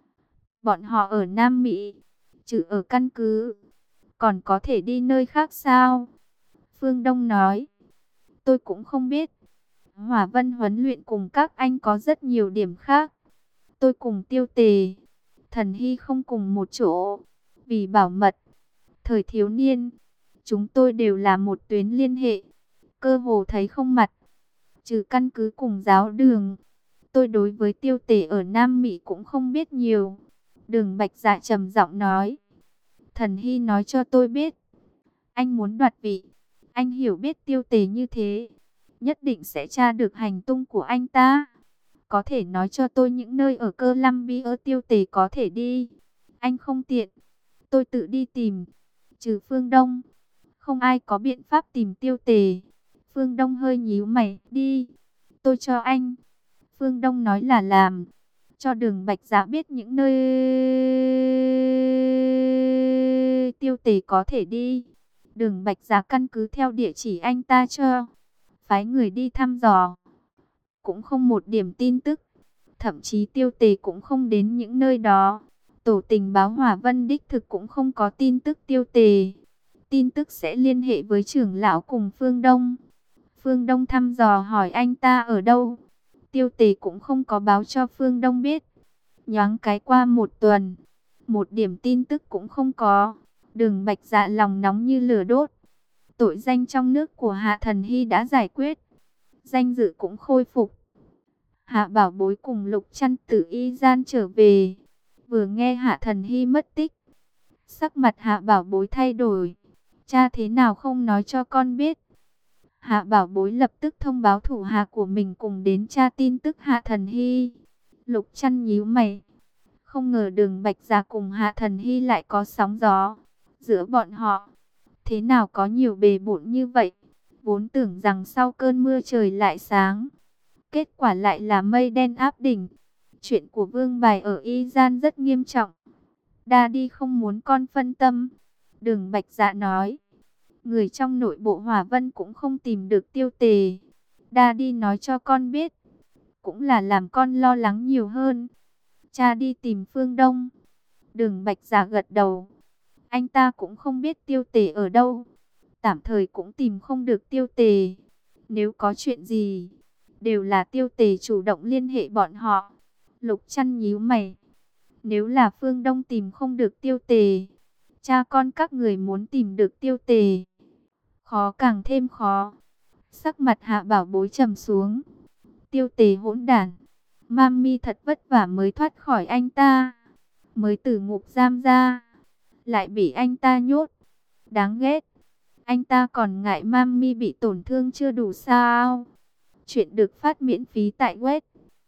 Bọn họ ở Nam Mỹ, trừ ở căn cứ, còn có thể đi nơi khác sao? Phương Đông nói. Tôi cũng không biết. Hỏa Vân huấn luyện cùng các anh có rất nhiều điểm khác. Tôi cùng Tiêu Tề, Thần Hy không cùng một chỗ. Vì bảo mật, thời thiếu niên, chúng tôi đều là một tuyến liên hệ. Cơ hồ thấy không mặt. Trừ căn cứ cùng giáo đường, tôi đối với Tiêu Tề ở Nam Mỹ cũng không biết nhiều. Đường Bạch Dạ trầm giọng nói. Thần Hy nói cho tôi biết, anh muốn đoạt vị. Anh hiểu biết Tiêu Tề như thế, nhất định sẽ tra được hành tung của anh ta. Có thể nói cho tôi những nơi ở Columbia Tiêu Tề có thể đi. Anh không tiện, tôi tự đi tìm. Trừ Phương Đông, không ai có biện pháp tìm Tiêu Tề. Phương Đông hơi nhíu mày. Đi, tôi cho anh. Phương Đông nói là làm. Cho Đường Bạch Dạ biết những nơi Tiêu Tề có thể đi. Đường Bạch Dạ căn cứ theo địa chỉ anh ta cho, phái người đi thăm dò. Cũng không một điểm tin tức. Thậm chí Tiêu Tề cũng không đến những nơi đó. Tổ tình báo Hỏa Vân đích thực cũng không có tin tức Tiêu Tề. Tin tức sẽ liên hệ với trưởng lão cùng Phương Đông. Phương Đông thăm dò hỏi anh ta ở đâu. Tiêu Tề cũng không có báo cho Phương Đông biết. Nhoáng cái qua một tuần, một điểm tin tức cũng không có. Đường Bạch Dạ lòng nóng như lửa đốt. Tội danh trong nước của Hạ Thần Hy đã giải quyết, danh dự cũng khôi phục. Hạ Bảo Bối cùng Lục Trăn từ Y Gian trở về, vừa nghe Hạ Thần Hy mất tích, sắc mặt Hạ Bảo Bối thay đổi. Cha thế nào không nói cho con biết? Hạ Bảo Bối lập tức thông báo thủ hạ của mình cùng đến tra tin tức Hạ Thần Hy. Lục Trăn nhíu mày, không ngờ Đường Bạch Dạ cùng Hạ Thần Hy lại có sóng gió giữa bọn họ. Thế nào có nhiều bề bộn như vậy? Vốn tưởng rằng sau cơn mưa trời lại sáng, kết quả lại là mây đen áp đỉnh. Chuyện của Vương Bài ở Y Gian rất nghiêm trọng. Daddy không muốn con phân tâm. Đường Bạch Dạ nói. Người trong nội bộ Hỏa Vân cũng không tìm được Tiêu Tề. Daddy nói cho con biết, cũng là làm con lo lắng nhiều hơn. Cha đi tìm Phương Đông. Đường Bạch Dạ gật đầu. Anh ta cũng không biết Tiêu Tề ở đâu. Tạm thời cũng tìm không được Tiêu Tề. Nếu có chuyện gì, đều là Tiêu Tề chủ động liên hệ bọn họ. Lục Trăn nhíu mày. Nếu là Phương Đông tìm không được Tiêu Tề, cha con các người muốn tìm được Tiêu Tề, khó càng thêm khó. Sắc mặt Hạ Bảo Bối trầm xuống. Tiêu Tề hỗn đản, Mami thật vất vả mới thoát khỏi anh ta, mới từ ngục giam ra, lại bị anh ta nhốt. Đáng ghét. Anh ta còn ngại Mami bị tổn thương chưa đủ sao? Chuyện được phát miễn phí tại web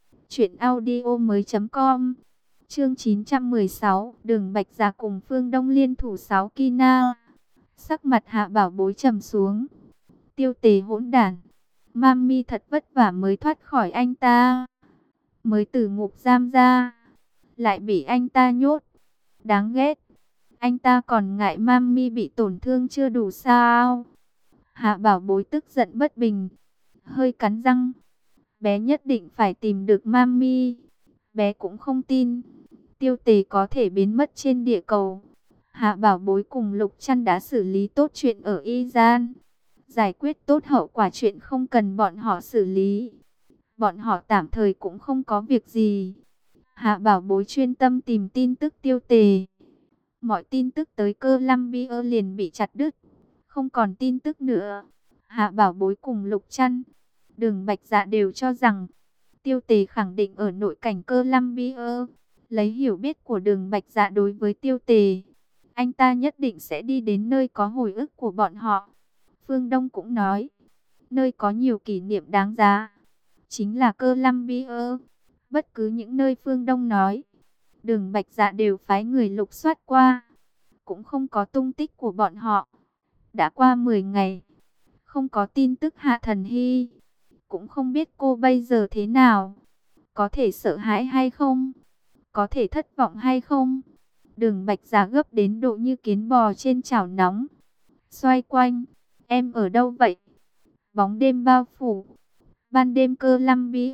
truyệnaudiomoi.com. Chương 916, Đường Bạch Dạ cùng Phương Đông liên thủ 6 Kina. Sắc mặt Hạ Bảo Bối trầm xuống. Tiêu Tề hỗn đản, Mami thật vất vả mới thoát khỏi anh ta, mới từ ngục giam ra, lại bị anh ta nhốt. Đáng ghét. Anh ta còn ngại Mami bị tổn thương chưa đủ sao? Hạ Bảo Bối tức giận bất bình, hơi cắn răng. Bé nhất định phải tìm được Mami. Bé cũng không tin Tiêu Tề có thể biến mất trên địa cầu. Hạ Bảo Bối cùng Lục Trăn đã xử lý tốt chuyện ở Y Gian, giải quyết tốt hậu quả chuyện không cần bọn họ xử lý. Bọn họ tạm thời cũng không có việc gì. Hạ Bảo Bối chuyên tâm tìm tin tức Tiêu Tề. Mọi tin tức tới Columbia liền bị chặt đứt, không còn tin tức nữa. Hạ Bảo Bối cùng Lục Trăn, Đường Bạch Dạ đều cho rằng Tiêu Tề khẳng định ở nội cảnh Columbia. Lấy hiểu biết của Đường Bạch Dạ đối với Tiêu Tề, anh ta nhất định sẽ đi đến nơi có hồi ức của bọn họ. Phương Đông cũng nói, nơi có nhiều kỷ niệm đáng giá chính là Columbia. Bất cứ những nơi Phương Đông nói, Đường Bạch Dạ đều phái người lục soát qua, cũng không có tung tích của bọn họ. Đã qua 10 ngày, không có tin tức Hạ Thần Hy, cũng không biết cô bây giờ thế nào. Có thể sợ hãi hay không? Có thể thất vọng hay không? Đường Bạch Dạ gấp đến độ như kiến bò trên chảo nóng. Xoay quanh, em ở đâu vậy? Bóng đêm bao phủ, ban đêm Columbia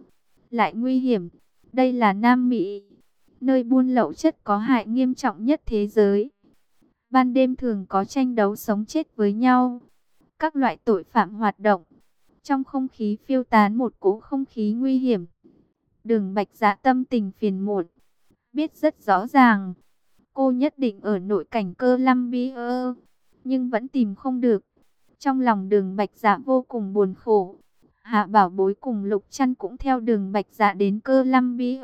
lại nguy hiểm. Đây là Nam Mỹ, nơi buôn lậu chất có hại nghiêm trọng nhất thế giới. Ban đêm thường có tranh đấu sống chết với nhau, các loại tội phạm hoạt động. Trong không khí phiêu tán một cỗ không khí nguy hiểm. Đường Bạch Dạ tâm tình phiền muộn, biết rất rõ ràng cô nhất định ở nội cảnh Columbia, nhưng vẫn tìm không được. Trong lòng Đường Bạch Dạ vô cùng buồn khổ. Hạ Bảo Bối cùng Lục Trăn cũng theo Đường Bạch Dạ đến Columbia.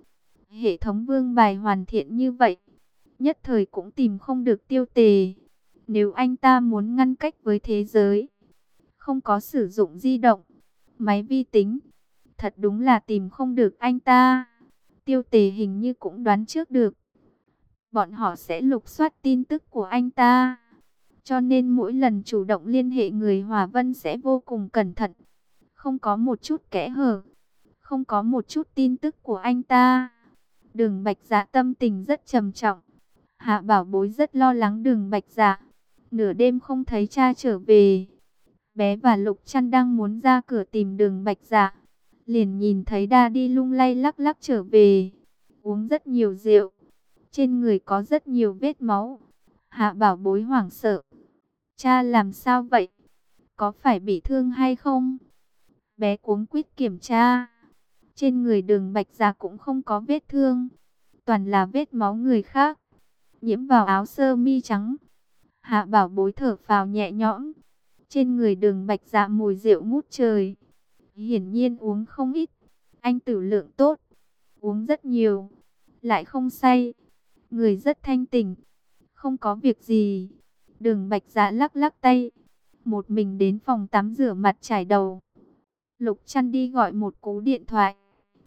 Hệ thống vương bài hoàn thiện như vậy, nhất thời cũng tìm không được Tiêu Tề. Nếu anh ta muốn ngăn cách với thế giới, không có sử dụng di động, máy vi tính, thật đúng là tìm không được anh ta. Tiêu Tề hình như cũng đoán trước được bọn họ sẽ lục soát tin tức của anh ta, cho nên mỗi lần chủ động liên hệ người Hòa Vân sẽ vô cùng cẩn thận, không có một chút kẽ hở, không có một chút tin tức của anh ta. Đường Bạch Dạ tâm tình rất trầm trọng. Hạ Bảo Bối rất lo lắng Đường Bạch Dạ. Nửa đêm không thấy cha trở về, bé và Lục Trăn đang muốn ra cửa tìm Đường Bạch Dạ, liền nhìn thấy Đa đi lung lay lắc lắc trở về, uống rất nhiều rượu, trên người có rất nhiều vết máu. Hạ Bảo Bối hoảng sợ. Cha làm sao vậy? Có phải bị thương hay không? Bé cuống quýt kiểm tra. Trên người Đường Bạch Dạ cũng không có vết thương, toàn là vết máu người khác, nhiễm vào áo sơ mi trắng. Hạ Bảo Bối thở phào nhẹ nhõm. Trên người Đường Bạch Dạ mùi rượu ngút trời, hiển nhiên uống không ít. Anh tử lượng tốt, uống rất nhiều, lại không say, người rất thanh tỉnh, không có việc gì. Đường Bạch Dạ lắc lắc tay, một mình đến phòng tắm rửa mặt chải đầu. Lục Trăn đi gọi một cú điện thoại.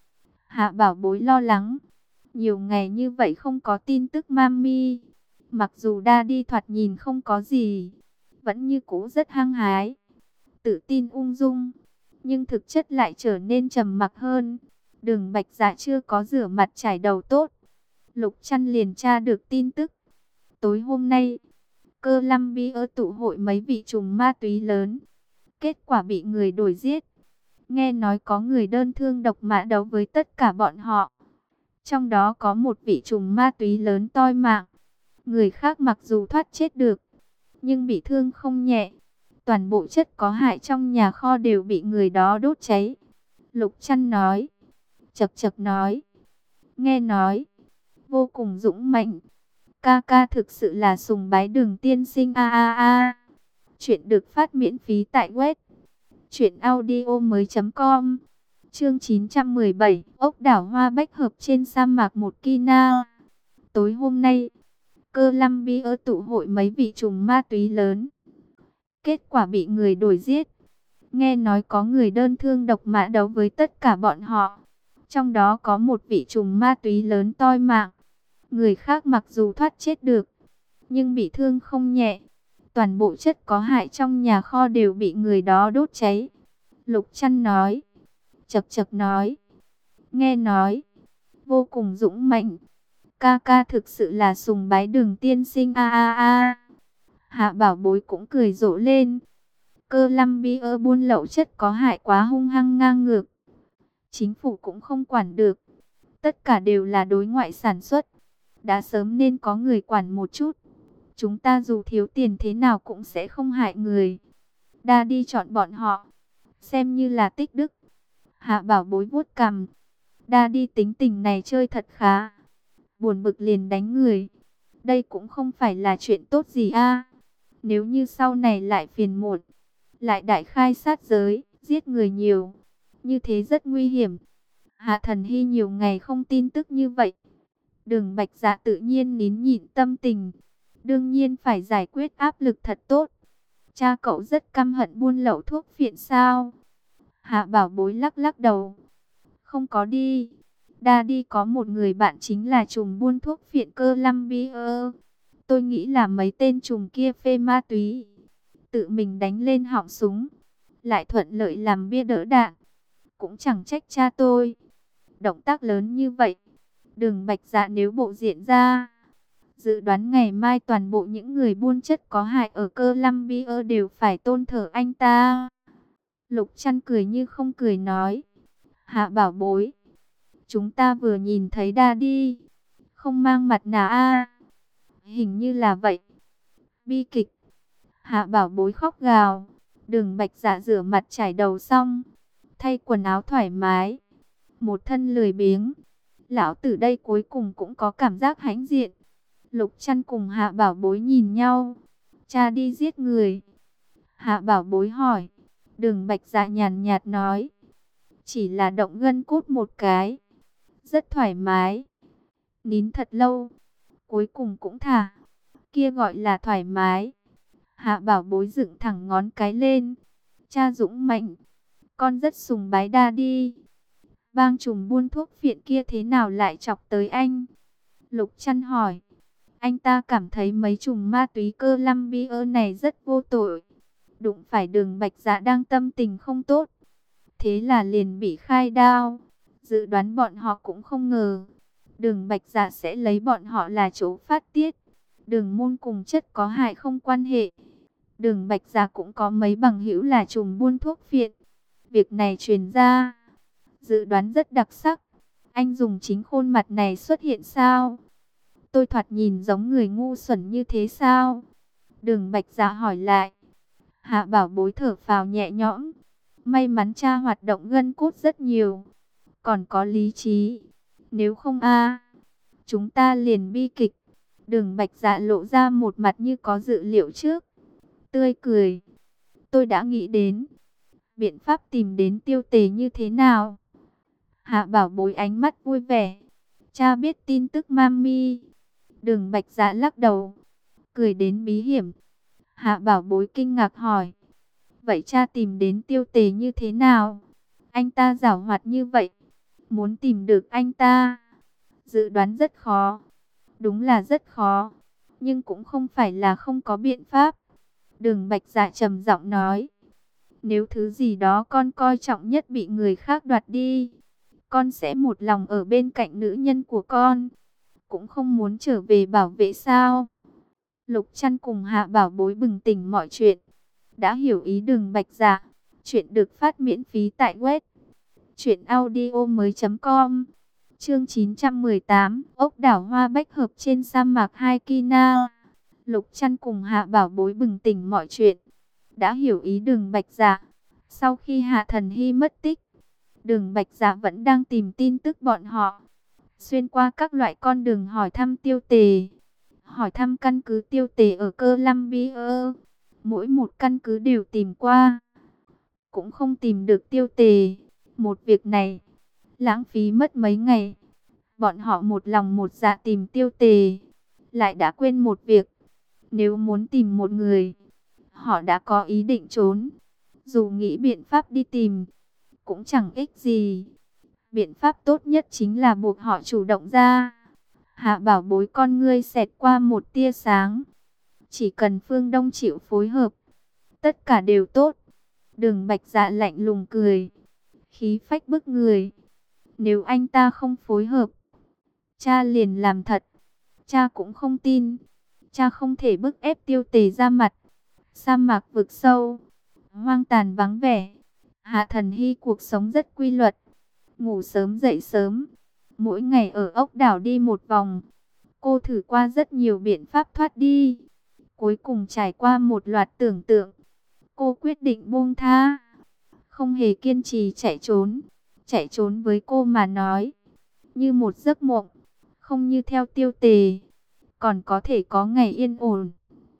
Hạ Bảo Bối lo lắng, nhiều ngày như vậy không có tin tức Mami. Mặc dù Đa đi thoạt nhìn không có gì, vẫn như cũ rất hăng hái, tự tin ung dung, nhưng thực chất lại trở nên trầm mặc hơn. Đường Bạch Dạ chưa có rửa mặt chải đầu tốt. Lục Trăn liền tra được tin tức. Tối hôm nay, Columbia tụ hội mấy vị trùm ma túy lớn, kết quả bị người đuổi giết. Nghe nói có người đơn thương độc mã đấu với tất cả bọn họ. Trong đó có một vị trùm ma túy lớn toi mạng. Người khác mặc dù thoát chết được, nhưng bị thương không nhẹ. Toàn bộ chất có hại trong nhà kho đều bị người đó đốt cháy. Lục Trăn nói, chật chật nói, nghe nói vô cùng dũng mạnh. Ca ca thực sự là sùng bái Đường tiên sinh a a a. Chuyện được phát miễn phí tại web truyệnaudiomoi.com. Chương 917, ốc đảo hoa bách hợp trên sa mạc một Kina. Tối hôm nay, Columbia tụ hội mấy vị trùm ma túy lớn, kết quả bị người đuổi giết. Nghe nói có người đơn thương độc mã đấu với tất cả bọn họ. Trong đó có một vị trùm ma túy lớn toi mạng. Người khác mặc dù thoát chết được, nhưng bị thương không nhẹ. Toàn bộ chất có hại trong nhà kho đều bị người đó đốt cháy. Lục Trăn nói, chậc chậc nói, nghe nói, vô cùng dũng mạnh. Ca ca thực sự là sùng bái Đường tiên sinh a a a. Hạ Bảo Bối cũng cười rộ lên. Columbia buôn lậu chất có hại quá hung hăng ngang ngược. Chính phủ cũng không quản được. Tất cả đều là đối ngoại sản xuất. Đã sớm nên có người quản một chút. Chúng ta dù thiếu tiền thế nào cũng sẽ không hại người. Đa đi chọn bọn họ, xem như là tích đức. Hạ Bảo Bối vuốt cằm. Đa đi tính tình này chơi thật khá. Buồn bực liền đánh người. Đây cũng không phải là chuyện tốt gì a. Nếu như sau này lại phiền muộn, lại đại khai sát giới, giết người nhiều, như thế rất nguy hiểm. Hạ Thần Hy nhiều ngày không tin tức như vậy. Đường Bạch Dạ tự nhiên nín nhịn tâm tình. Đương nhiên phải giải quyết áp lực thật tốt. Cha cậu rất căm hận buôn lậu thuốc phiện sao? Hạ Bảo Bối lắc lắc đầu. Không có đi. Đa đi có một người bạn chính là trùm buôn thuốc phiện Columbia. Tôi nghĩ là mấy tên trùm kia phê ma túy, tự mình đánh lên họng súng, lại thuận lợi làm bia đỡ đạn. Cũng chẳng trách cha tôi. Động tác lớn như vậy, Đường Bạch Dạ nếu bộ diện ra, dự đoán ngày mai toàn bộ những người buôn chất có hại ở Columbia đều phải tôn thờ anh ta. Lục Trăn cười như không cười nói, Hạ Bảo Bối, chúng ta vừa nhìn thấy Đa đi, không mang mặt nạ a. Hình như là vậy. Bi kịch. Hạ Bảo Bối khóc gào. Đường Bạch Dạ rửa mặt chải đầu xong, thay quần áo thoải mái, một thân lười biếng. Lão tử đây cuối cùng cũng có cảm giác hãnh diện. Lục Trăn cùng Hạ Bảo Bối nhìn nhau. Cha đi giết người? Hạ Bảo Bối hỏi. Đường Bạch Dạ nhàn nhạt nói, chỉ là động gân cốt một cái, rất thoải mái. Nín thật lâu, cuối cùng cũng thả. Kia gọi là thoải mái. Hạ Bảo Bối dựng thẳng ngón cái lên. Cha dũng mạnh, con rất sùng bái Đa đi. Bang trùm buôn thuốc phiện kia thế nào lại chọc tới anh? Lục Trăn hỏi. Anh ta cảm thấy mấy trùm ma túy Columbia này rất vô tội. Đụng phải Đường Bạch Dạ đang tâm tình không tốt, thế là liền bị khai đao. Dự đoán bọn họ cũng không ngờ Đường Bạch Dạ sẽ lấy bọn họ là chỗ phát tiết. Đường môn cùng chất có hại không quan hệ. Đường Bạch Dạ cũng có mấy bằng hữu là trùm buôn thuốc phiện. Việc này truyền ra, dự đoán rất đặc sắc. Anh dùng chính khuôn mặt này xuất hiện sao? Tôi thoạt nhìn giống người ngu xuẩn như thế sao? Đường Bạch Dạ hỏi lại. Hạ Bảo Bối thở phào nhẹ nhõm. May mắn cha hoạt động gân cốt rất nhiều, còn có lý trí. Nếu không chúng ta liền bi kịch. Đường Bạch Dạ lộ ra một mặt như có dự liệu trước, tươi cười. Tôi đã nghĩ đến biện pháp tìm đến Tiêu Tề như thế nào. Hạ Bảo Bối ánh mắt vui vẻ. Cha biết tin tức mami. Đường Bạch Dạ lắc đầu, cười đến bí hiểm. Hạ Bảo Bối kinh ngạc hỏi. Vậy cha tìm đến Tiêu Tề như thế nào? Anh ta giảo hoạt như vậy, muốn tìm được anh ta, dự đoán rất khó. Đúng là rất khó, nhưng cũng không phải là không có biện pháp. Đường Bạch Dạ trầm giọng nói. Nếu thứ gì đó con coi trọng nhất bị người khác đoạt đi, con sẽ một lòng ở bên cạnh nữ nhân của con, cũng không muốn trở về bảo vệ sao? Lục Trăn cùng Hạ Bảo Bối bừng tỉnh mọi chuyện, đã hiểu ý Đường Bạch Dạ. Chuyện được phát miễn phí tại web truyệnaudiomoi.com. Chương 918, ốc đảo Hoa Bách Hợp trên sa mạc Haikina. Lục Trăn cùng Hạ Bảo Bối bừng tỉnh mọi chuyện, đã hiểu ý Đường Bạch Dạ. Sau khi Hạ Thần Hy mất tích, Đường Bạch Dạ vẫn đang tìm tin tức bọn họ, xuyên qua các loại con đường hỏi thăm Tiêu Tề, hỏi thăm căn cứ Tiêu Tề ở Columbia. Mỗi một căn cứ đều tìm qua, cũng không tìm được Tiêu Tề. Một việc này lãng phí mất mấy ngày. Bọn họ một lòng một dạ tìm Tiêu Tề, lại đã quên một việc. Nếu muốn tìm một người, họ đã có ý định trốn. Dù nghĩ biện pháp đi tìm, cũng chẳng ích gì. Biện pháp tốt nhất chính là buộc họ chủ động ra. Hạ Bảo Bối con ngươi xẹt qua một tia sáng. Chỉ cần Phương Đông chịu phối hợp, tất cả đều tốt. Đường Bạch Dạ lạnh lùng cười, khí phách bức người. Nếu anh ta không phối hợp, cha liền làm thật. Cha cũng không tin. Cha không thể bức ép Tiêu Tề ra mặt. Sa mạc vực sâu, hoang tàn vắng vẻ. Hạ Thần Hy cuộc sống rất quy luật. Ngủ sớm dậy sớm. Mỗi ngày ở ốc đảo đi một vòng. Cô thử qua rất nhiều biện pháp thoát đi. Cuối cùng trải qua một loạt tưởng tượng, cô quyết định buông tha. Không hề kiên trì chạy trốn. Chạy trốn với cô mà nói, như một giấc mộng. Không như theo Tiêu Tề, còn có thể có ngày yên ổn.